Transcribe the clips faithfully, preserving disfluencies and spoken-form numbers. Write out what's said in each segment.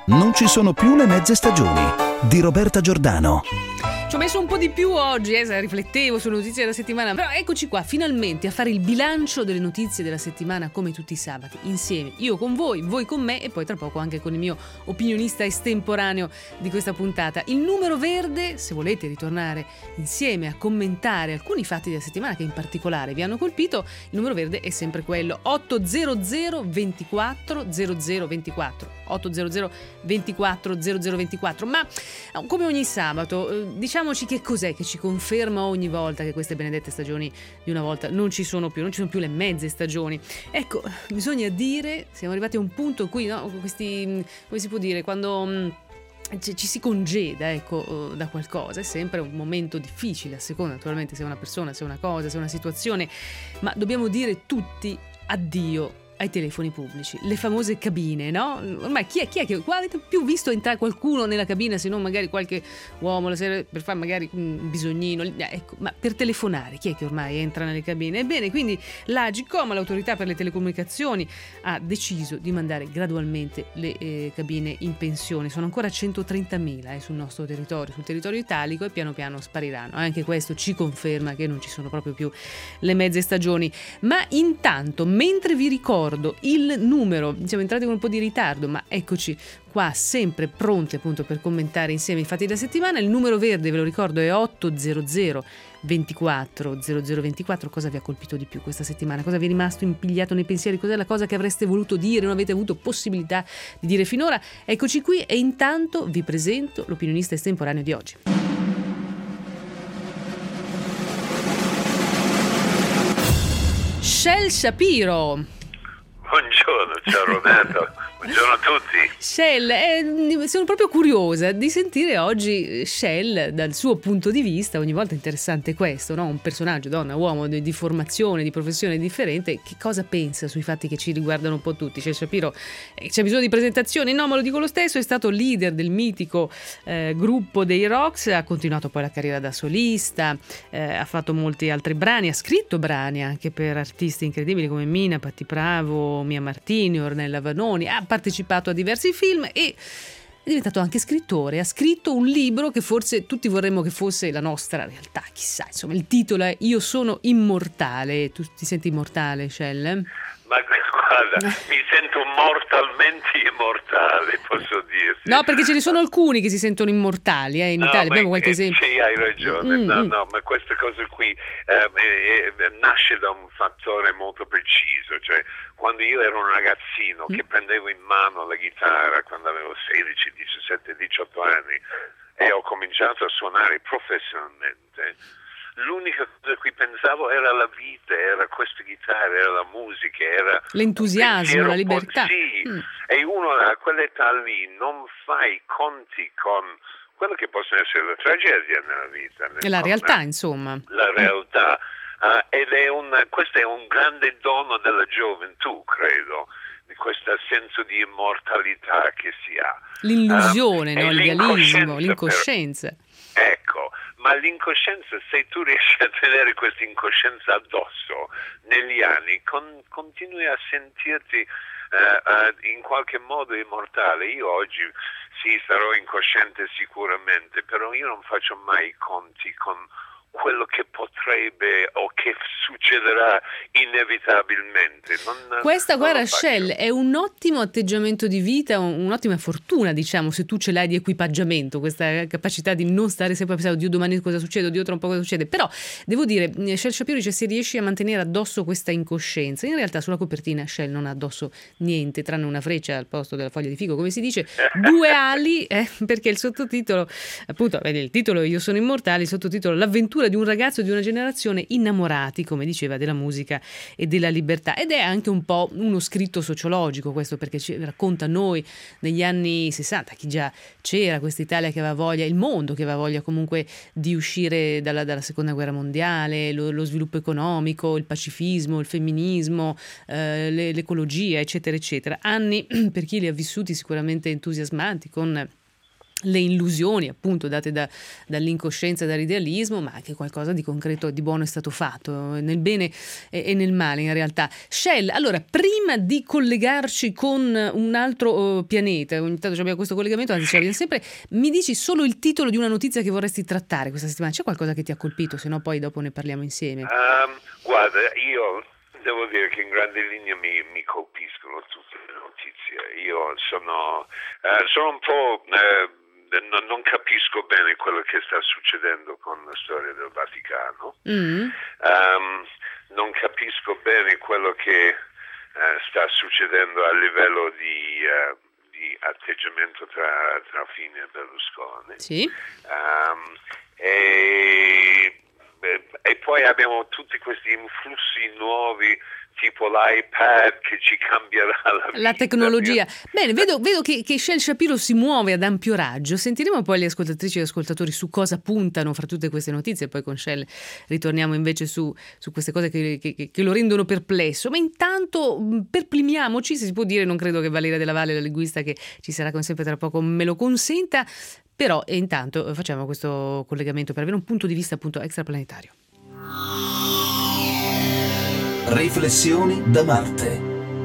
Non ci sono più le mezze stagioni di Roberta Giordano. Ci ho messo un po' di più oggi, eh, riflettevo sulle notizie della settimana, però eccoci qua finalmente a fare il bilancio delle notizie della settimana come tutti i sabati, insieme, io con voi, voi con me e poi tra poco anche con il mio opinionista estemporaneo di questa puntata. Il numero verde, se volete ritornare insieme a commentare alcuni fatti della settimana che in particolare vi hanno colpito, il numero verde è sempre quello otto zero zero ventiquattro zero zero ventiquattro otto zero zero ventiquattro zero zero ventiquattro. Ma come ogni sabato, diciamoci che cos'è che ci conferma ogni volta che queste benedette stagioni di una volta non ci sono più, non ci sono più le mezze stagioni. Ecco, bisogna dire, siamo arrivati a un punto qui, no? Questi, come si può dire, quando ci, ci si congeda, ecco, da qualcosa, è sempre un momento difficile, a seconda naturalmente se è una persona, se è una cosa, se è una situazione, ma dobbiamo dire tutti addio ai telefoni pubblici, le famose cabine, no? Ormai chi è, chi è che qua avete più visto entrare qualcuno nella cabina, se non magari qualche uomo la sera per fare magari un bisognino, ecco, ma per telefonare chi è che ormai entra nelle cabine? Ebbene, quindi l'Agcom, l'autorità per le telecomunicazioni, ha deciso di mandare gradualmente le eh, cabine in pensione. Sono ancora centotrentamila eh, sul nostro territorio, sul territorio italico, e piano piano spariranno. Anche questo ci conferma che non ci sono proprio più le mezze stagioni. Ma intanto, mentre vi ricordo il numero, siamo entrati con un po' di ritardo, ma eccoci qua sempre pronti appunto per commentare insieme i fatti della settimana. Il numero verde, ve lo ricordo, è otto zero zero ventiquattro zero zero ventiquattro. Cosa vi ha colpito di più questa settimana? Cosa vi è rimasto impigliato nei pensieri? Cos'è la cosa che avreste voluto dire, non avete avuto possibilità di dire finora? Eccoci qui e intanto vi presento l'opinionista estemporaneo di oggi. Shel Shapiro. Buongiorno, ciao Roberto, buongiorno a tutti. Shel, eh, sono proprio curiosa di sentire oggi Shel dal suo punto di vista. Ogni volta è interessante questo, no? Un personaggio, donna, uomo, di, di formazione, di professione differente, che cosa pensa sui fatti che ci riguardano un po' tutti. Shel Shapiro, eh, c'è bisogno di presentazioni? No, ma lo dico lo stesso, è stato leader del mitico eh, gruppo dei Rocks, ha continuato poi la carriera da solista, eh, ha fatto molti altri brani, ha scritto brani anche per artisti incredibili come Mina, Patti Bravo, Mia Martini, Ornella Vanoni, ha partecipato a diversi film e è diventato anche scrittore. Ha scritto un libro che forse tutti vorremmo che fosse la nostra realtà, chissà, insomma, il titolo è Io sono immortale. Tu ti senti immortale, Shel? Ma guarda, mi sento mortalmente immortale, posso dirti. No, perché ce ne sono alcuni che si sentono immortali, eh, in no, Italia abbiamo qualche esempio. Sì, hai ragione, mm, no, mm. no, ma questa cosa qui eh, eh, eh, nasce da un fattore molto preciso, cioè quando io ero un ragazzino mm. che prendevo in mano la chitarra quando avevo sedici, diciassette, diciotto anni e ho cominciato a suonare professionalmente, l'unica cosa a cui pensavo era la vita, era questa chitarra, era la musica, era l'entusiasmo, la libertà. Sì, mm. E uno a quell'età lì non fa i conti con quello che possono essere le tragedie nella vita. E la realtà, insomma. La realtà. Uh, ed è un, questo è un grande dono della gioventù, credo, di questo senso di immortalità che si ha. L'illusione, uh, no? L'idealismo, l'incoscienza. l'incoscienza. Per... Ecco, ma l'incoscienza, se tu riesci a tenere questa incoscienza addosso negli anni, con, continui a sentirti uh, uh, in qualche modo immortale. Io oggi sì, sarò incosciente sicuramente, però io non faccio mai i conti con quello che potrebbe o che succederà inevitabilmente. Non, Questa, non guarda, Shel, è un ottimo atteggiamento di vita, un'ottima fortuna, diciamo, se tu ce l'hai di equipaggiamento, questa capacità di non stare sempre a pensare, oddio domani cosa succede, oddio tra un po' cosa succede. Però devo dire, Shel Shapiro dice, se riesci a mantenere addosso questa incoscienza, in realtà sulla copertina Shel non ha addosso niente, tranne una freccia al posto della foglia di fico, come si dice, due ali, eh, perché il sottotitolo, appunto, vedi, il titolo Io sono immortale, il sottotitolo L'avventura di un ragazzo di una generazione innamorati, come diceva, della musica e della libertà. Ed è anche un po' uno scritto sociologico questo, perché ci racconta noi negli anni sessanta, chi già c'era, questa Italia che aveva voglia, il mondo che aveva voglia comunque di uscire dalla, dalla seconda guerra mondiale, lo, lo sviluppo economico, il pacifismo, il femminismo, eh, le, l'ecologia, eccetera eccetera. Anni per chi li ha vissuti sicuramente entusiasmanti, con le illusioni appunto date da, dall'incoscienza e dall'idealismo, ma anche qualcosa di concreto e di buono è stato fatto, nel bene e, e nel male in realtà. Shell, allora, prima di collegarci con un altro uh, pianeta, ogni tanto abbiamo questo collegamento, anzi ce l'abbiamo sempre, mi dici solo il titolo di una notizia che vorresti trattare questa settimana? C'è qualcosa che ti ha colpito? Se no poi dopo ne parliamo insieme. Um, guarda, io devo dire che in grande linea mi, mi colpiscono tutte le notizie. Io sono, uh, sono un po'... Uh, Non, non capisco bene quello che sta succedendo con la storia del Vaticano. Mm. Um, non capisco bene quello che uh, sta succedendo a livello di, uh, di atteggiamento tra, tra Fini e Berlusconi. Sì. Um, e, e poi abbiamo tutti questi influssi nuovi, tipo l'iPad che ci cambierà la vita. La tecnologia. Bene, vedo, vedo che, che Shell Shapiro si muove ad ampio raggio. Sentiremo poi le ascoltatrici e gli ascoltatori su cosa puntano fra tutte queste notizie, poi con Shell ritorniamo invece su, su queste cose che, che, che lo rendono perplesso. Ma intanto perplimiamoci, se si può dire, non credo che Valeria Della Valle, la linguista che ci sarà come sempre tra poco, me lo consenta, però e intanto facciamo questo collegamento per avere un punto di vista appunto extraplanetario. Riflessioni da Marte.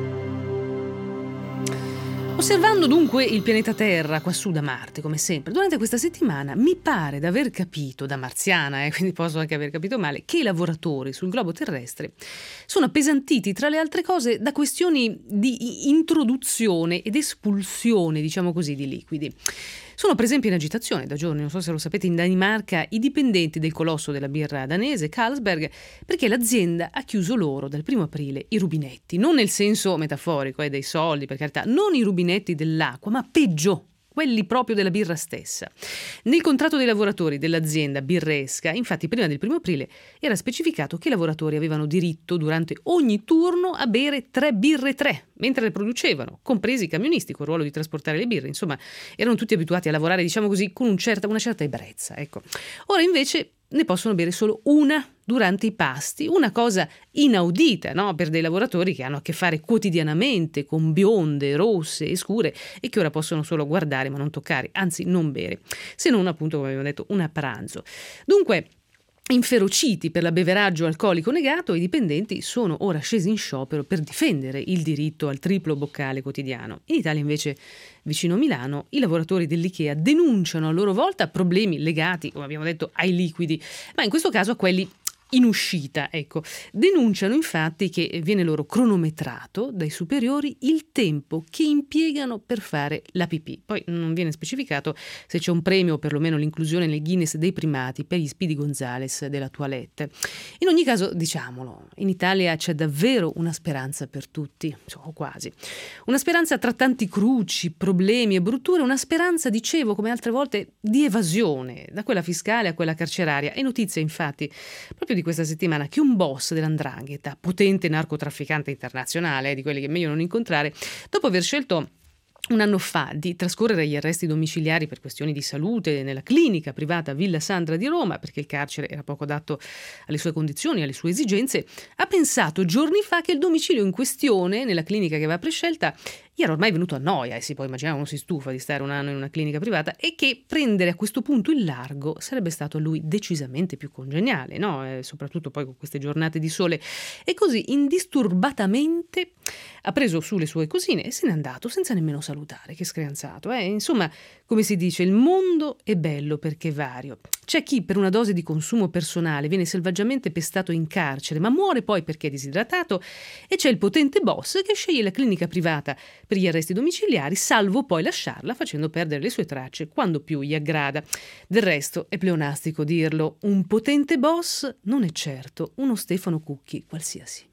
Osservando dunque il pianeta Terra qua su da Marte, come sempre, durante questa settimana mi pare d'aver capito, da marziana, eh, quindi posso anche aver capito male, che i lavoratori sul globo terrestre sono appesantiti, tra le altre cose, da questioni di introduzione ed espulsione, diciamo così, di liquidi. Sono per esempio in agitazione da giorni, non so se lo sapete, in Danimarca i dipendenti del colosso della birra danese Carlsberg, perché l'azienda ha chiuso loro dal primo aprile i rubinetti, non nel senso metaforico eh, dei soldi, per carità, non i rubinetti dell'acqua, ma peggio, quelli proprio della birra stessa. Nel contratto dei lavoratori dell'azienda birresca, infatti, prima del primo aprile era specificato che i lavoratori avevano diritto durante ogni turno a bere tre birre tre, mentre le producevano, compresi i camionisti con il ruolo di trasportare le birre. Insomma, erano tutti abituati a lavorare, diciamo così, con un certa, una certa ebbrezza. Ecco. Ora invece ne possono bere solo una durante i pasti, una cosa inaudita, no? Per dei lavoratori che hanno a che fare quotidianamente con bionde, rosse e scure e che ora possono solo guardare ma non toccare, anzi non bere, se non appunto, come abbiamo detto, un a pranzo. Dunque, inferociti per l'abbeveraggio alcolico negato, i dipendenti sono ora scesi in sciopero per difendere il diritto al triplo boccale quotidiano. In Italia invece, vicino a Milano, i lavoratori dell'Ikea denunciano a loro volta problemi legati, come abbiamo detto, ai liquidi, ma in questo caso a quelli in uscita, ecco. Denunciano infatti che viene loro cronometrato dai superiori il tempo che impiegano per fare la pipì. Poi non viene specificato se c'è un premio o perlomeno l'inclusione nel Guinness dei primati per gli Speedy Gonzales della toilette. In ogni caso, diciamolo, in Italia c'è davvero una speranza per tutti, o quasi. Una speranza tra tanti cruci, problemi e brutture, una speranza, dicevo, come altre volte, di evasione, da quella fiscale a quella carceraria. E notizia, infatti, proprio di questa settimana, che un boss dell'Andrangheta, potente narcotrafficante internazionale, eh, di quelli che è meglio non incontrare, dopo aver scelto un anno fa di trascorrere gli arresti domiciliari per questioni di salute nella clinica privata Villa Sandra di Roma, perché il carcere era poco adatto alle sue condizioni, alle sue esigenze, ha pensato giorni fa che il domicilio in questione, nella clinica che aveva prescelta, gli era ormai venuto a noia, e si può immaginare, uno si stufa di stare un anno in una clinica privata, e che prendere a questo punto il largo sarebbe stato a lui decisamente più congeniale, no? E soprattutto poi con queste giornate di sole. E così indisturbatamente ha preso su le sue cosine e se n'è andato senza nemmeno salutare. Che screanzato, eh? Insomma, come si dice, il mondo è bello perché è vario. C'è chi per una dose di consumo personale viene selvaggiamente pestato in carcere, ma muore poi perché è disidratato, e c'è il potente boss che sceglie la clinica privata per gli arresti domiciliari, salvo poi lasciarla facendo perdere le sue tracce quando più gli aggrada. Del resto è pleonastico dirlo, un potente boss non è certo uno Stefano Cucchi qualsiasi.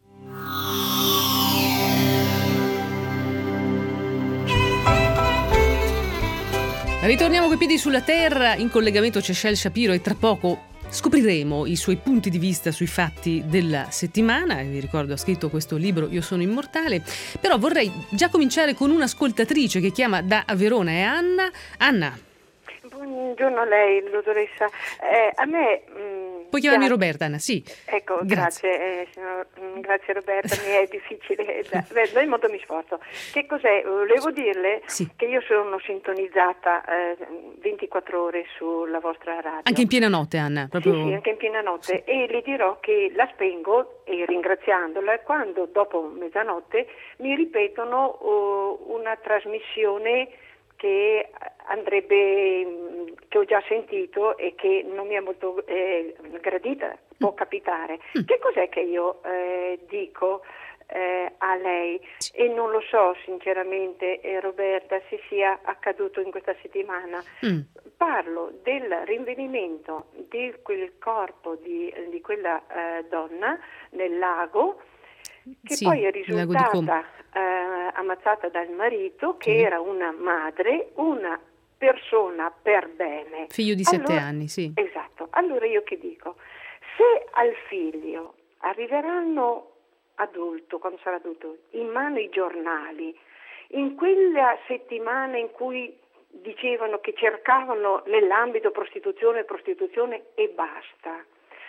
Ritorniamo coi piedi sulla terra, in collegamento c'è Shell Shapiro e tra poco scopriremo i suoi punti di vista sui fatti della settimana. Vi ricordo, ha scritto questo libro Io sono immortale, però vorrei già cominciare con un'ascoltatrice che chiama da Verona, è Anna. Anna. Buongiorno a lei, dottoressa. Eh, a me mh, Puoi chiamarmi Grazie. Roberta, Anna, sì. Ecco, Grazie. grazie, eh, signor- mm, grazie Roberta, mi è difficile, da, beh, da molto mi sforzo. Che cos'è? Volevo dirle Sì. che io sono sintonizzata eh, ventiquattro ore sulla vostra radio. Anche in piena notte, Anna. Proprio... Sì, sì, anche in piena notte, e le dirò che la spengo, e ringraziandola, quando dopo mezzanotte mi ripetono uh, una trasmissione che andrebbe, mh, che ho già sentito e che non mi è molto eh, gradita, può capitare. Mm. Che cos'è che io eh, dico eh, a lei? E non lo so sinceramente, eh, Roberta, se sia accaduto in questa settimana. Mm. Parlo del rinvenimento di quel corpo di, di quella eh, donna nel lago, che Sì, poi è il lago di Como. risultata eh, ammazzata dal marito, che Sì. era una madre, una persona per bene. Figlio di sette Allora- anni, sì. Esatto. Allora io che dico? Se al figlio arriveranno adulto, quando sarà adulto, in mano i giornali, in quella settimana in cui dicevano che cercavano nell'ambito prostituzione, prostituzione e basta,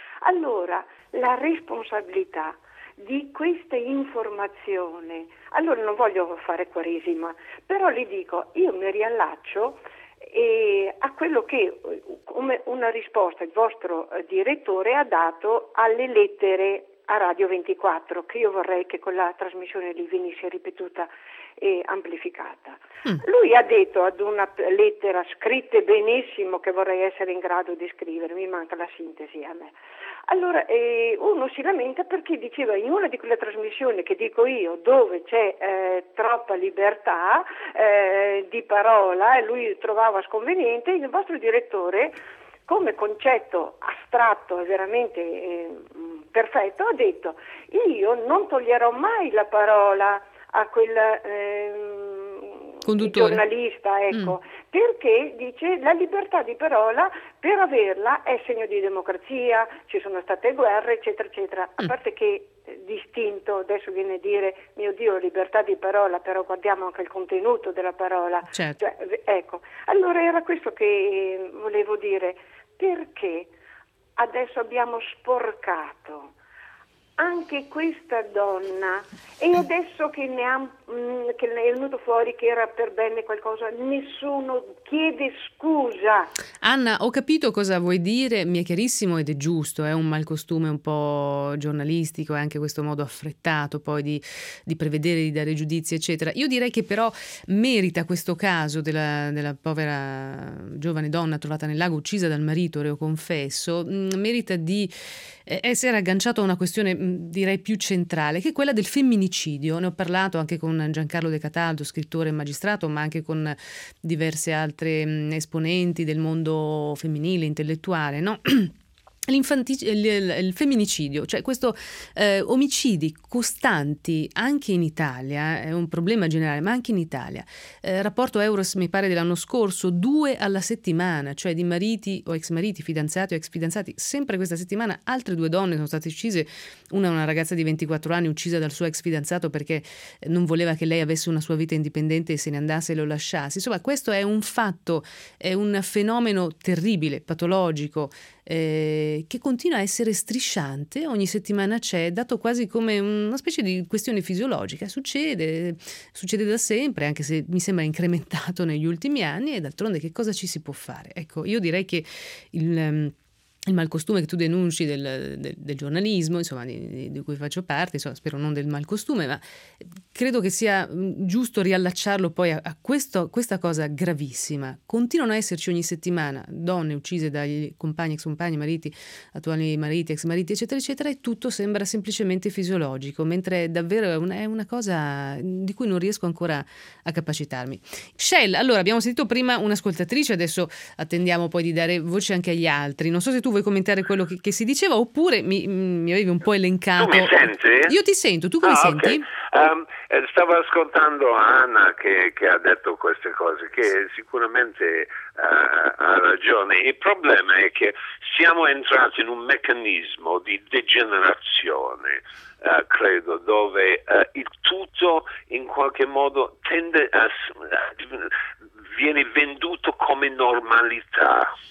allora la responsabilità di questa informazione, allora non voglio fare quaresima, però le dico, io mi riallaccio eh, a quello che eh, come una risposta il vostro eh, direttore ha dato alle lettere a Radio ventiquattro, che io vorrei che con la trasmissione lì venisse ripetuta e amplificata. Mm. Lui ha detto ad una p- lettera scritta benissimo, che vorrei essere in grado di scrivere, mi manca la sintesi a me. Allora eh, uno si lamenta perché diceva, in una di quelle trasmissioni che dico io, dove c'è eh, troppa libertà eh, di parola, e lui trovava sconveniente, il vostro direttore, come concetto astratto e veramente eh, perfetto, ha detto, io non toglierò mai la parola a quel ehm, Conduttore. giornalista, ecco, Mm. perché dice la libertà di parola, per averla, è segno di democrazia, ci sono state guerre, eccetera, eccetera. A Mm. parte che eh, distinto, adesso viene a dire, mio Dio, libertà di parola, però guardiamo anche il contenuto della parola. Certo. Cioè, v- ecco, allora era questo che eh, volevo dire, perché adesso abbiamo sporcato anche questa donna, e adesso che ne, ha, mh, che ne è venuto fuori che era per bene qualcosa, nessuno chiede scusa. Anna, ho capito cosa vuoi dire, mi è chiarissimo ed è giusto, è un malcostume un po' giornalistico, è anche questo modo affrettato poi di, di prevedere, di dare giudizi, eccetera. Io direi che però merita questo caso della, della povera giovane donna trovata nel lago, uccisa dal marito, reo confesso, mh, merita di eh, essere agganciato a una questione mh, direi più centrale, che è quella del femminicidio. Ne ho parlato anche con Giancarlo De Cataldo, scrittore e magistrato, ma anche con diverse altre mh, esponenti del mondo femminile, intellettuale, no? L'infantic- il, il, il femminicidio, cioè questo eh, omicidi costanti anche in Italia, è un problema generale, ma anche in Italia. Eh, rapporto Euros mi pare dell'anno scorso, due alla settimana, cioè di mariti o ex mariti, fidanzati o ex fidanzati. Sempre questa settimana altre due donne sono state uccise, una una ragazza di ventiquattro anni uccisa dal suo ex fidanzato perché non voleva che lei avesse una sua vita indipendente e se ne andasse e lo lasciasse. Insomma, questo è un fatto, è un fenomeno terribile, patologico, Eh, che continua a essere strisciante, ogni settimana c'è, dato quasi come una specie di questione fisiologica, succede, succede da sempre, anche se mi sembra incrementato negli ultimi anni, e d'altronde che cosa ci si può fare? Ecco, io direi che il... il malcostume che tu denunci del, del, del giornalismo, insomma, di, di, di cui faccio parte, insomma, spero non del malcostume, ma credo che sia giusto riallacciarlo poi a, a questo, questa cosa gravissima. Continuano a esserci ogni settimana donne uccise dagli compagni, ex compagni, mariti, attuali mariti, ex mariti, eccetera, eccetera, e tutto sembra semplicemente fisiologico, mentre davvero è una, è una cosa di cui non riesco ancora a capacitarmi. Shell, allora, abbiamo sentito prima un'ascoltatrice, adesso attendiamo poi di dare voce anche agli altri. Non so se tu vuoi commentare quello che, che si diceva, oppure mi, mi avevi un po' elencato. Tu mi senti? Io ti sento, tu come ah, senti? Okay. Um, stavo ascoltando Anna che, che ha detto queste cose, che sicuramente uh, ha ragione. Il problema è che siamo entrati in un meccanismo di degenerazione, uh, credo, dove uh, il tutto in qualche modo tende a, a viene venduto come normalità.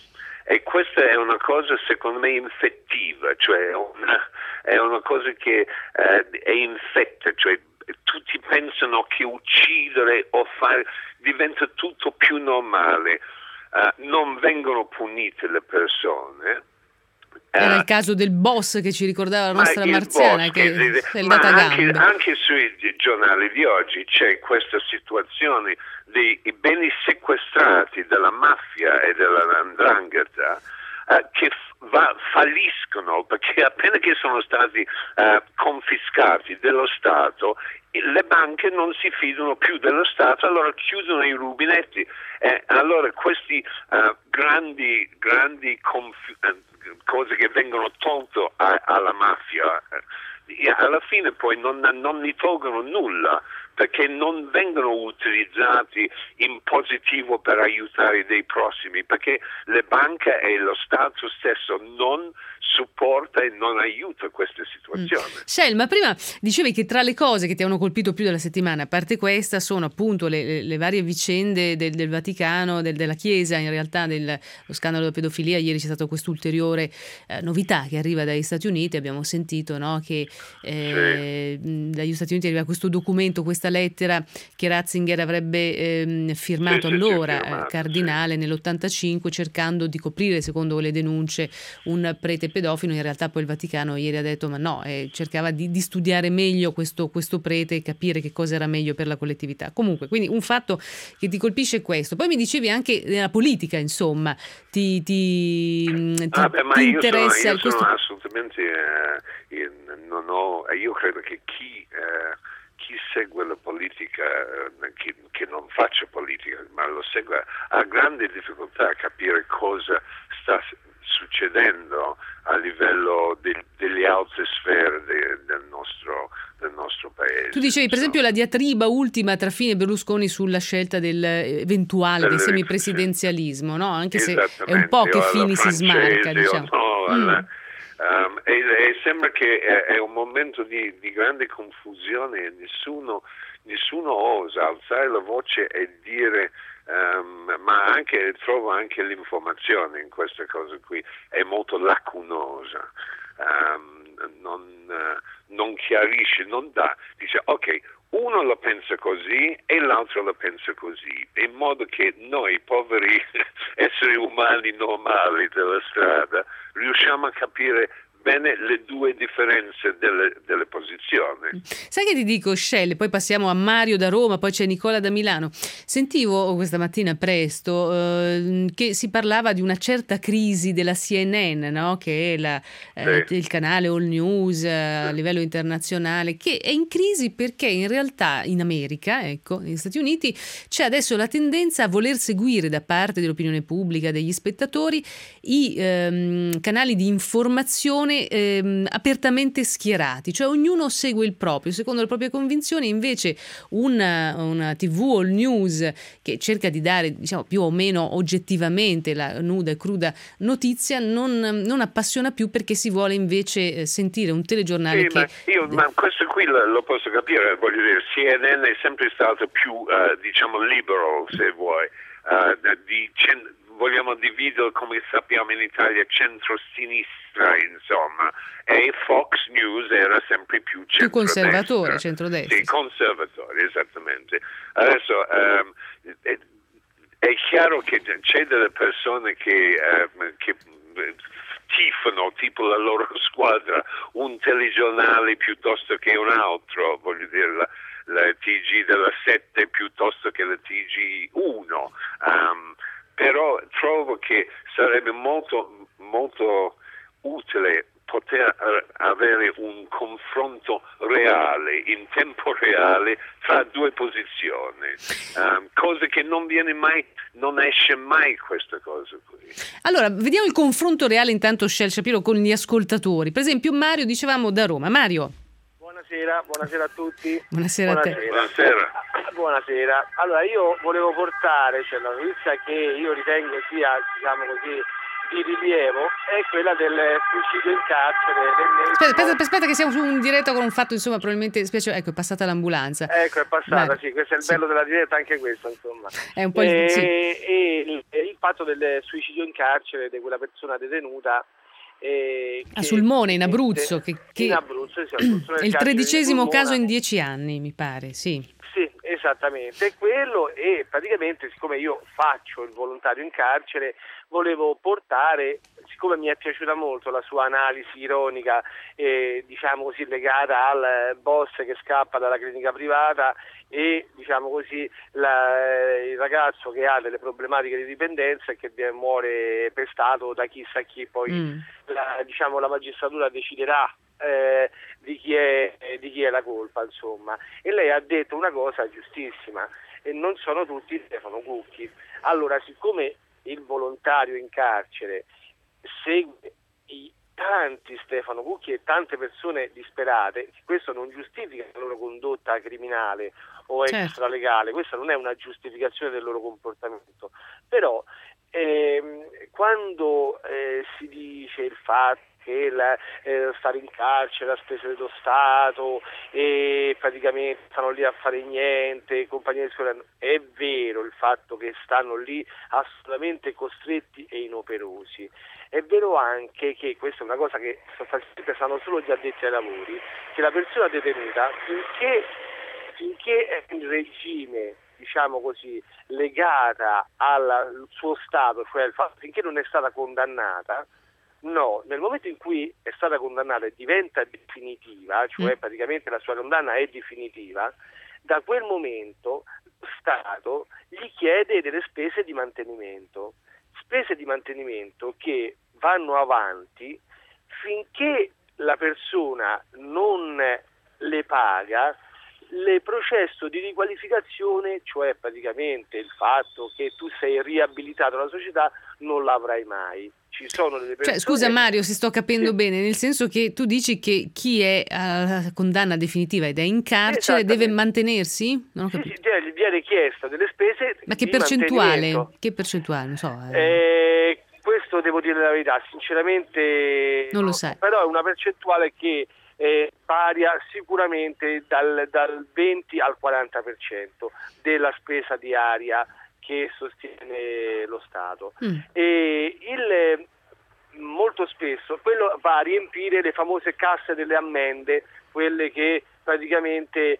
e questa è una cosa secondo me infettiva, cioè una, è una cosa che eh, è infetta, cioè tutti pensano che uccidere o fare diventa tutto più normale, uh, non vengono punite le persone. Era uh, il caso del boss che ci ricordava la nostra marziana, boss, che, che è il ma datagambe. Anche, anche sui giornali di oggi c'è questa situazione dei beni sequestrati dalla mafia e della 'ndrangheta uh, che Va, falliscono perché appena che sono stati uh, confiscati dello Stato le banche non si fidano più dello Stato, allora chiudono i rubinetti, eh, allora questi uh, grandi grandi conf- cose che vengono tolte alla mafia eh, alla fine poi non, non ne tolgono nulla perché non vengono utilizzati in positivo per aiutare dei prossimi, perché le banche e lo Stato stesso non supporta e non aiuta queste situazioni. Mm. Shell, ma prima dicevi che tra le cose che ti hanno colpito più della settimana, a parte questa, sono appunto le, le, le varie vicende del, del Vaticano, del, della Chiesa, in realtà del, lo scandalo della pedofilia. Ieri c'è stata quest'ulteriore eh, novità che arriva dagli Stati Uniti, abbiamo sentito, no, che eh, sì. dagli Stati Uniti arriva questo documento, questa lettera che Ratzinger avrebbe eh, firmato sì, allora, sì, firmato, cardinale, sì. nell'ottantacinque, cercando di coprire, secondo le denunce, un prete pedofilo. In realtà poi il Vaticano ieri ha detto ma no, eh, cercava di, di studiare meglio questo, questo prete e capire che cosa era meglio per la collettività. Comunque, quindi un fatto che ti colpisce è questo. Poi mi dicevi anche nella politica, insomma, ti, ti, ti, ah, beh, ma ti io interessa sono, io questo... sono assolutamente eh, io, non ho, io credo che chi eh, chi segue la politica, eh, chi, che non faccia politica ma lo segue, ha grande difficoltà a capire cosa sta succedendo a livello de, delle alte sfere de, del, nostro, del nostro paese. Tu dicevi per esempio la diatriba ultima tra Fini e Berlusconi sulla scelta del eventuale del semipresidenzialismo, no? Anche se è un po' che Fini si smarca, diciamo. No, mm. alla, um, e, e sembra che è, è un momento di, di grande confusione e nessuno, nessuno osa alzare la voce e dire Um, ma anche trovo anche l'informazione in queste cose qui è molto lacunosa, um, non, uh, non chiarisce, non dà, dice ok, uno la pensa così e l'altro la pensa così, in modo che noi poveri esseri umani normali della strada riusciamo a capire bene le due differenze delle, delle posizioni. Sai che ti dico, Shell, poi passiamo a Mario da Roma, poi c'è Nicola da Milano. Sentivo questa mattina presto eh, che si parlava di una certa crisi della C N N, no? Che è la, eh, sì. il canale All News eh, a livello internazionale, che è in crisi perché in realtà in America, ecco, negli Stati Uniti, c'è adesso la tendenza a voler seguire da parte dell'opinione pubblica, degli spettatori, i ehm, canali di informazione Ehm, apertamente schierati, cioè ognuno segue il proprio secondo le proprie convinzioni. Invece una, una tivù All News che cerca di dare, diciamo, più o meno oggettivamente la nuda e cruda notizia non, non appassiona più, perché si vuole invece sentire un telegiornale sì, che... Ma, io, ma questo qui lo, lo posso capire, voglio dire, C N N è sempre stato più uh, diciamo libero, se vuoi, uh, di cent- vogliamo dividere, come sappiamo in Italia, centro-sinistra, insomma, e Fox News era sempre più centrodestra. Più conservatore, centrodestra. Sì, conservatore, esattamente. Adesso um, è, è chiaro che c'è delle persone che, um, che tifano, tipo la loro squadra, un telegiornale piuttosto che un altro, voglio dire, la, la T G della sette piuttosto che la T G uno. Um, Però trovo che sarebbe molto, molto utile poter avere un confronto reale, in tempo reale, tra due posizioni, um, cosa che non viene mai, non esce mai questa cosa qui. Allora, vediamo il confronto reale intanto, Shell Shapiro, con gli ascoltatori. Per esempio Mario, dicevamo da Roma. Mario. Buonasera, buonasera a tutti. Buonasera, buonasera. a te. Buonasera. Buonasera. Allora, io volevo portare, cioè, la notizia che io ritengo sia, diciamo così, di rilievo è quella del suicidio in carcere. Aspetta, aspetta, aspetta che siamo su un diretto con un fatto, insomma, probabilmente spiace. Ecco, è passata l'ambulanza. Ecco, è passata, Vai. sì, questo è il Sì. bello della diretta, anche questo, insomma. È un po' e, il... sì. e il, il fatto del suicidio in carcere di quella persona detenuta eh, A che- Sulmone, in Abruzzo, che, che in Abruzzo, sì, Abruzzo, nel è il carcere di tredicesimo Sulmona. caso in dieci anni, mi pare, sì. Sì, esattamente, è quello, e praticamente siccome io faccio il volontario in carcere volevo portare, siccome mi è piaciuta molto la sua analisi ironica eh, diciamo così legata al boss che scappa dalla clinica privata e diciamo così la, il ragazzo che ha delle problematiche di dipendenza e che muore pestato da chissà chi, poi Mm. la, diciamo, la magistratura deciderà Eh, di, chi è, eh, di chi è la colpa, insomma. E lei ha detto una cosa giustissima, e non sono tutti Stefano Cucchi. Allora, siccome il volontario in carcere segue i tanti Stefano Cucchi e tante persone disperate, questo non giustifica la loro condotta criminale o Certo. extralegale, questa non è una giustificazione del loro comportamento, però ehm, quando eh, si dice il fatto che la, eh, stare in carcere a spese dello Stato e praticamente stanno lì a fare niente, compagnia di scuola, è vero il fatto che stanno lì assolutamente costretti e inoperosi, è vero anche che questa è una cosa che sostanzialmente sanno solo gli addetti ai lavori, che la persona detenuta finché, finché è in regime diciamo così legata al suo stato, cioè il fatto finché non è stata condannata. No, nel momento in cui è stata condannata e diventa definitiva, cioè Mm. praticamente la sua condanna è definitiva, da quel momento lo Stato gli chiede delle spese di mantenimento, spese di mantenimento che vanno avanti finché la persona non le paga. Il processo di riqualificazione, cioè praticamente il fatto che tu sei riabilitato alla società, non l'avrai mai. Ci sono delle persone... Cioè, scusa Mario, se sto capendo Sì. bene, nel senso che tu dici che chi è a condanna definitiva ed è in carcere Esattamente. deve mantenersi? Non ho Sì, capito. sì, cioè, gli viene chiesto delle spese Ma che di percentuale? mantenimento. Che percentuale? Non so. eh. Eh, questo devo dire la verità, sinceramente Non lo so, sai. però è una percentuale che eh, varia sicuramente dal, dal venti al quaranta per cento della spesa diaria che sostiene lo Stato. Mm. E il, molto spesso quello va a riempire le famose casse delle ammende, quelle che praticamente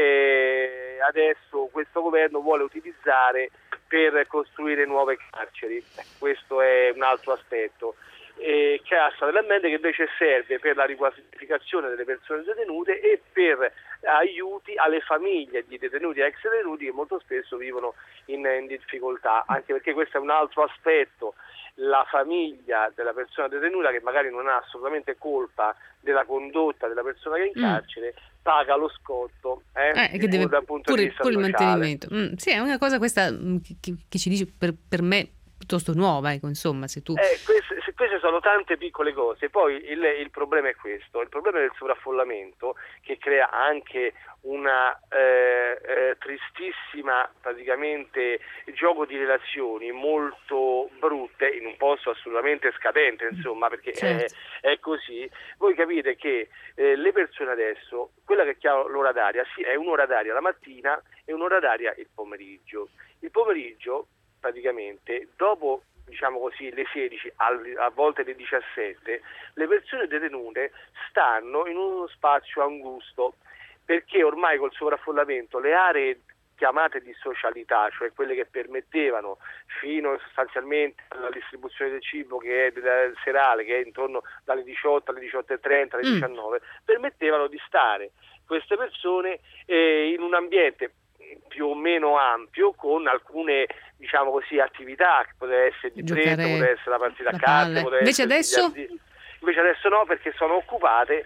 eh, adesso questo governo vuole utilizzare per costruire nuove carceri. Questo è un altro aspetto. Eh, cassa delle ammende che invece serve per la riqualificazione delle persone detenute e per aiuti alle famiglie di detenuti e ex detenuti che molto spesso vivono in, in difficoltà, anche perché questo è un altro aspetto. La famiglia della persona detenuta, che magari non ha assolutamente colpa della condotta della persona che è in Mm. carcere, paga lo scotto eh, Eh, che deve dal punto pure, di vista pure il sociale. mantenimento. Mm, sì, è una cosa questa mm, che, che ci dici per, per me piuttosto nuova, ecco, insomma, se tu... Eh, queste, se- queste sono tante piccole cose, poi il, il problema è questo, il problema è del sovraffollamento che crea anche una eh, eh, tristissima praticamente gioco di relazioni molto brutte in un posto assolutamente scadente, insomma, perché Certo. è, è così. Voi capite che eh, le persone adesso, quella che chiamano l'ora d'aria, sì, è un'ora d'aria la mattina e un'ora d'aria il pomeriggio. Il pomeriggio praticamente dopo diciamo così le sedici, al- a volte le diciassette, le persone detenute stanno in uno spazio angusto, perché ormai col sovraffollamento le aree chiamate di socialità, cioè quelle che permettevano fino sostanzialmente alla distribuzione del cibo che è del serale, che è intorno dalle diciotto alle diciotto e trenta, alle Mm. diciannove, permettevano di stare queste persone eh, in un ambiente più o meno ampio con alcune diciamo così attività che poteva essere di Giocare freddo, poteva essere la partita a la carte, palla. poteva Invece essere adesso? biliardi- invece adesso no, perché sono occupate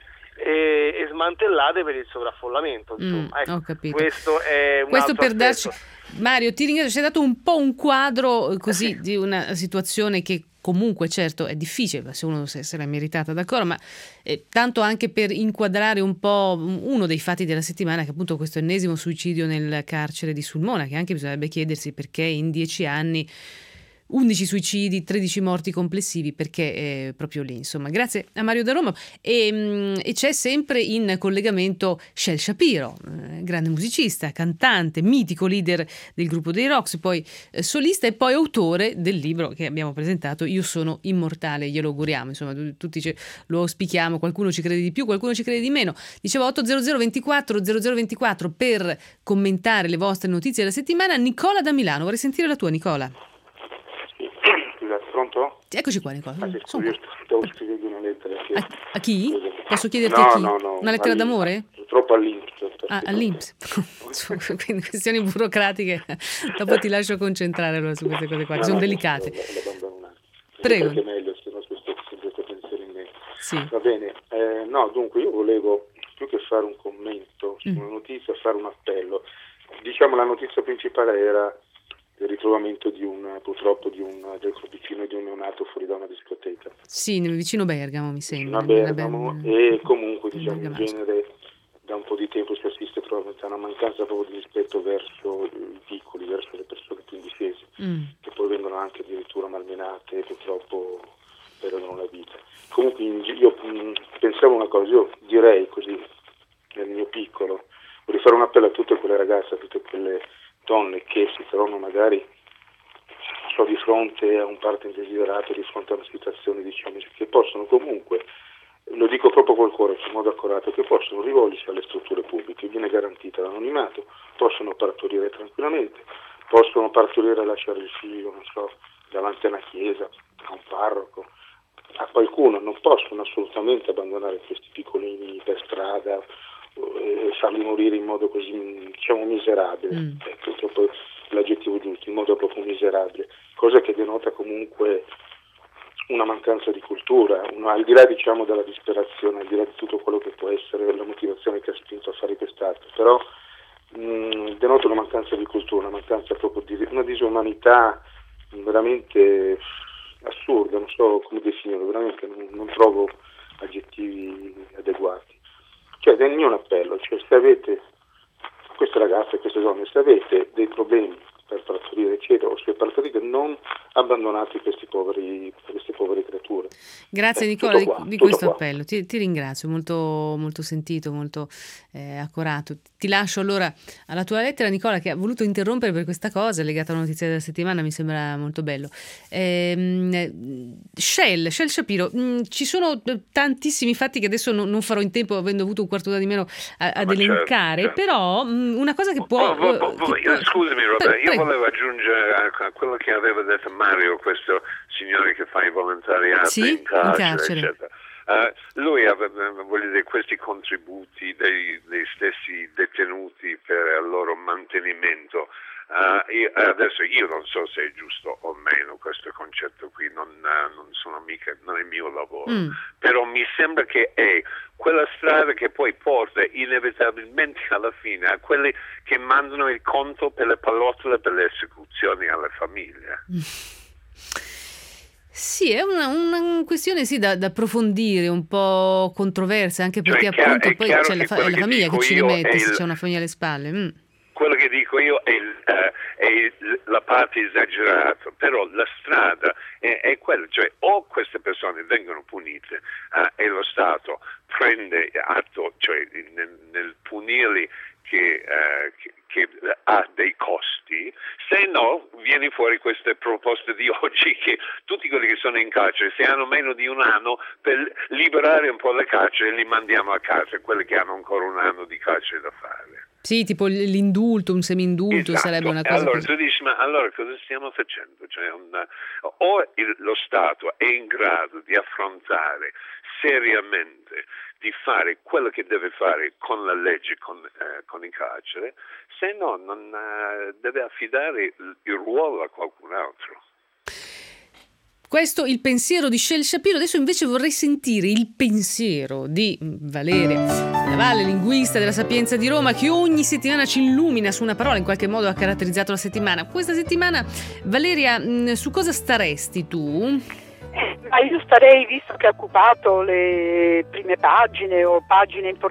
e, e smantellate per il sovraffollamento, insomma. Mm, Ecco, ho capito. questo è un Questo altro per darci... aspetto. Mario, ti ringrazio, ci hai dato un po' un quadro eh, così di una situazione che comunque certo è difficile, se uno se, se l'è meritata, d'accordo, ma eh, tanto anche per inquadrare un po' uno dei fatti della settimana, che è appunto questo ennesimo suicidio nel carcere di Sulmona, che anche bisognerebbe chiedersi perché in dieci anni undici suicidi, tredici morti complessivi, perché è proprio lì, insomma. Grazie a Mario da Roma. E, e c'è sempre in collegamento Shel Shapiro, eh, grande musicista, cantante, mitico leader del gruppo dei Rox, poi eh, solista e poi autore del libro che abbiamo presentato, Io sono immortale, glielo auguriamo, insomma, tu, tutti ce, lo auspichiamo, qualcuno ci crede di più, qualcuno ci crede di meno. Dicevo otto zero zero ventiquattro zero zero ventiquattro per commentare le vostre notizie della settimana. Nicola da Milano, vorrei sentire la tua, Nicola. Scusate, pronto? Eccoci qua, Nicola. Ah, sì, Sono io devo scrivervi una lettera. Sì. A, a chi? Posso chiederti no, a chi? No, no, Una lettera d'amore? Purtroppo all'I N P S. Ah, all'I N P S. Quindi questioni burocratiche. Dopo ti lascio concentrare allora su queste cose qua, che no, sono no, delicate. L'abbandono un attimo. Prego. Perché è meglio, se no questo questo pensiero in me. Sì. Va bene. Eh, no, dunque io volevo, più che fare un commento su Mm. una notizia, fare un appello. Diciamo la notizia principale era il ritrovamento di un, purtroppo di un del corpicino di un neonato fuori da una discoteca. Sì, vicino Bergamo mi sembra. A Bergamo, Ber- e comunque diciamo in Bergamasco. genere da un po' di tempo si assiste probabilmente a una mancanza proprio di rispetto verso i piccoli, verso le persone più indifese, Mm. che poi vengono anche addirittura malmenate e purtroppo perdono la vita. Comunque io mh, pensavo una cosa, io direi così nel mio piccolo, vorrei fare un appello a tutte quelle ragazze, a tutte quelle donne che si trovano magari so, di fronte a un parto indesiderato, di fronte a una situazione diciamo che possono comunque, lo dico proprio col cuore, in modo accorato, che possono rivolgersi alle strutture pubbliche, viene garantita l'anonimato, possono partorire tranquillamente, possono partorire e lasciare il figlio, non so, davanti a una chiesa, a un parroco, a qualcuno, non possono assolutamente abbandonare questi piccolini per strada e farli morire in modo così, diciamo, miserabile, Mm. è purtroppo l'aggettivo giusto, in modo proprio miserabile, cosa che denota comunque una mancanza di cultura, una, al di là diciamo della disperazione, al di là di tutto quello che può essere la motivazione che ha spinto a fare quest'atto, però mh, denota una mancanza di cultura, una mancanza proprio di una disumanità veramente assurda, non so come definirlo, veramente non, non trovo aggettivi adeguati. Cioè, del mio un appello, cioè se avete queste ragazze, queste donne, se avete dei problemi per partorire, eccetera, o se partorite, non abbandonate questi poveri, queste povere creature. Grazie Eh, Nicola tutto di, qua, di tutto questo qua. appello, ti, ti ringrazio, molto, molto sentito, molto eh, accorato. Ti lascio allora alla tua lettera, Nicola, che ha voluto interrompere per questa cosa legata alla notizia della settimana, mi sembra molto bello. Ehm, Shel, Shel Shapiro, mh, ci sono tantissimi fatti che adesso non, non farò in tempo, avendo avuto un quarto d'ora di meno a- ad Ma certo, elencare, certo. però mh, una cosa che può... Oh, vo- vo- eh, vo- che può- Scusami Roberto, Pre- io prego. volevo aggiungere a a quello che aveva detto Mario, questo signore che fa i volontariati Sì, in carcere, in carcere. eccetera. Eh, lui aveva, voglio dire, questi contributi dei, dei stessi detenuti per il loro mantenimento. Eh, io- adesso io non so se è giusto o meno questo concetto qui, non, eh, non sono mica, non è mio lavoro, Mm. però mi sembra che è quella strada che poi porta inevitabilmente alla fine a quelli che mandano il conto per le pallottole per le esecuzioni alle famiglie. Sì, è una, una questione sì da, da approfondire, un po' controversa, anche perché Cioè, è chiaro- appunto è poi chiaro c'è la, che fa- quello è la che famiglia dico che ci io rimette è se il- c'è una famiglia alle spalle. Mm. Quello che dico io è, il, eh, è il- la parte esagerata, però la strada è, è quella, cioè o queste persone vengono punite eh, e lo Stato prende atto, cioè nel, nel punirli che, eh, che, che ha dei costi, se no viene fuori queste proposte di oggi che tutti quelli che sono in carcere, se hanno meno di un anno, per liberare un po' le carceri li mandiamo a casa, quelli che hanno ancora un anno di carcere da fare. Sì, tipo l'indulto, un semindulto Esatto. sarebbe una E cosa allora così. tu dici, ma allora cosa stiamo facendo? Cioè una, o il- lo Stato è in grado di affrontare seriamente, di fare quello che deve fare con la legge, con, eh, con il carcere, se no non eh, deve affidare il, il ruolo a qualcun altro. Questo il pensiero di Shel Shapiro. Adesso invece vorrei sentire il pensiero di Valeria Lavalle, linguista della Sapienza di Roma, che ogni settimana ci illumina su una parola, in qualche modo ha caratterizzato la settimana. Questa settimana, Valeria, mh, su cosa staresti tu? Ma io starei, visto che ha occupato le prime pagine o pagine importanti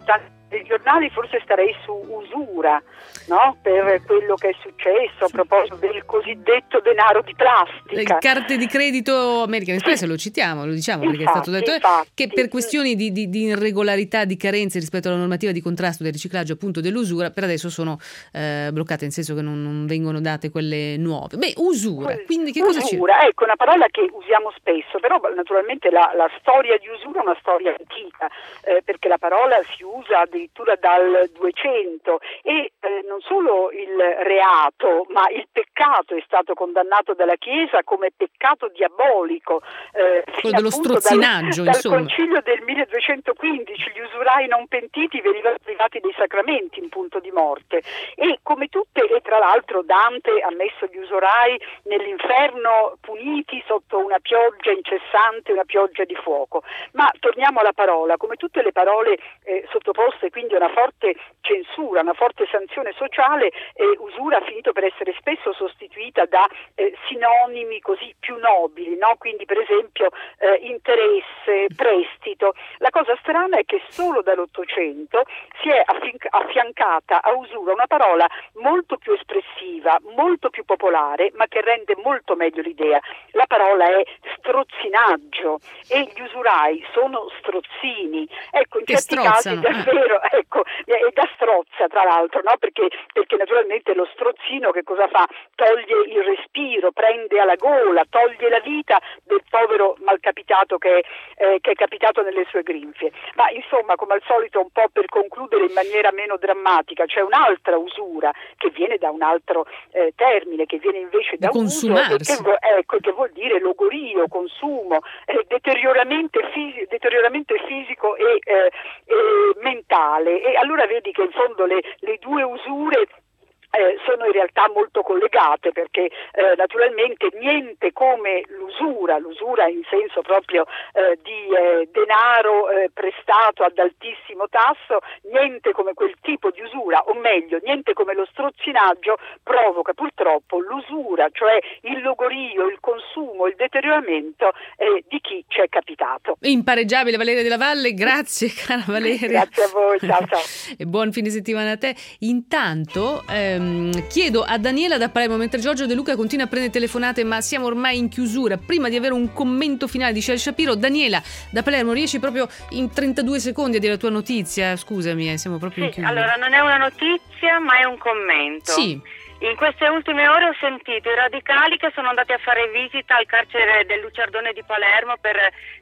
dei giornali forse starei su usura, no? Per quello che è successo a proposito del cosiddetto denaro di plastica. Le carte di credito American Express, lo citiamo, lo diciamo perché Infatti, è stato detto infatti. che per questioni di, di, di irregolarità, di carenze rispetto alla normativa di contrasto del riciclaggio appunto dell'usura, per adesso sono eh, bloccate, nel senso che non, non vengono date quelle nuove. Beh, usura, quindi che cosa ci... Usura, ecco, una parola che usiamo spesso, però naturalmente la, la storia di usura è una storia antica, eh, perché la parola si usa addirittura dal duecento e eh, non solo il reato, ma il peccato è stato condannato dalla Chiesa come peccato diabolico. Eh, Quello dello strozzinaggio, dal, insomma. Dal concilio del milleduecentoquindici gli usurai non pentiti venivano privati dei sacramenti in punto di morte e come tutte, e tra l'altro Dante ha messo gli usurai nell'inferno puniti sotto una pioggia incessante, una pioggia di fuoco. Ma torniamo alla parola, come tutte le parole eh, sottoposte quindi a una forte censura, una forte sanzione sociale, eh, usura ha finito per essere spesso sostituita da eh, sinonimi così più nobili, no? Quindi per esempio eh, interesse, prestito. La cosa strana è che solo dall'Ottocento si è affin- affiancata a usura una parola molto più espressiva, molto più popolare, ma che rende molto meglio l'idea. La parola è strozzinaggio e gli usurai sono strozzini. Ecco, in che certi strozzano. casi davvero, ecco, e da strozza tra l'altro, no? Perché, perché naturalmente lo strozzino che cosa fa? Toglie il respiro, prende alla gola, toglie la vita del povero malcapitato che, eh, che è capitato nelle sue grinfie. Ma insomma, come al solito, un po' per concludere in maniera meno drammatica, c'è un'altra usura che viene da un altro eh, termine, che viene invece da Di uso, e consumarsi. che, vo- ecco, che vuol dire logorio, consumo, eh, deterioramento, fisi- deterioramento fisico e, eh, e mentale. E allora vedi che in fondo le, le due usure Eh, sono in realtà molto collegate, perché eh, naturalmente niente come l'usura, l'usura in senso proprio eh, di eh, denaro eh, prestato ad altissimo tasso, niente come quel tipo di usura, o meglio, niente come lo strozzinaggio provoca purtroppo l'usura, cioè il logorio, il consumo, il deterioramento eh, di chi ci è capitato. Impareggiabile Valeria Della Valle, grazie cara Valeria. Grazie a voi, ciao ciao. E buon fine settimana a te. Intanto ehm, chiedo a Daniela da Palermo, mentre Giorgio De Luca continua a prendere telefonate, ma siamo ormai in chiusura, prima di avere un commento finale di Shel Shapiro. Daniela da Palermo, riesci proprio in trentadue secondi a dire la tua notizia? Scusami, eh, siamo proprio Sì, in chiusura. allora non è una notizia ma è un commento. Sì. In queste ultime ore ho sentito i radicali che sono andati a fare visita al carcere del Luciardone di Palermo per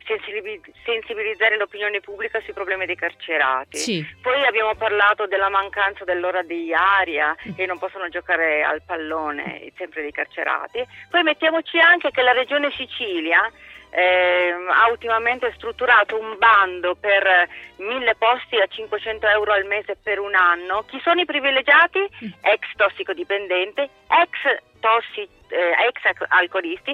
sensibilizzare l'opinione pubblica sui problemi dei carcerati. Sì. Poi abbiamo parlato della mancanza dell'ora di iaria e non possono giocare al pallone sempre dei carcerati. Poi mettiamoci anche che la regione Sicilia Eh, ha ultimamente strutturato un bando per mille posti a cinquecento euro al mese per un anno. Chi sono i privilegiati? Ex tossicodipendente, ex tossi, eh, ex alcolisti,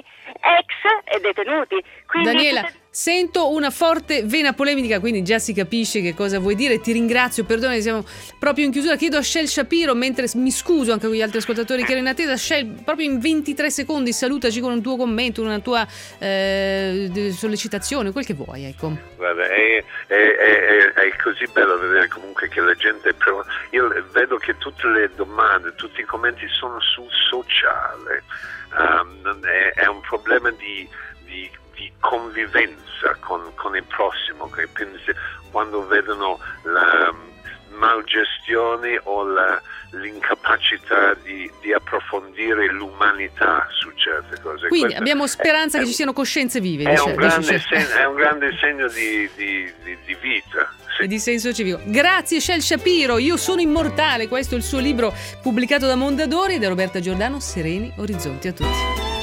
ex detenuti. Quindi Daniela, tutte... sento una forte vena polemica, quindi già si capisce che cosa vuoi dire. Ti ringrazio, perdona, siamo proprio in chiusura. Chiedo a Shel Shapiro, mentre mi scuso anche con gli altri ascoltatori che erano in attesa. Shel, proprio in ventitré secondi salutaci con un tuo commento, una tua eh, sollecitazione, quel che vuoi, ecco. Guarda, è, è, è, è così bello vedere comunque che la gente, io vedo che tutte le domande, tutti i commenti sono sul sociale, um, è, è un problema di, di, di convivenza con, con il prossimo, che pensi, quando vedono la malgestione o la, l'incapacità di, di approfondire l'umanità su certe cose. Quindi Questo abbiamo speranza è, che ci siano coscienze vive. È, dice, un, grande dice segno, è un grande segno di, di, di, di vita. Sì. E di senso civico. Grazie Shel Shapiro, Io sono immortale, questo è il suo libro pubblicato da Mondadori, da Roberta Giordano. Sereni orizzonti a tutti.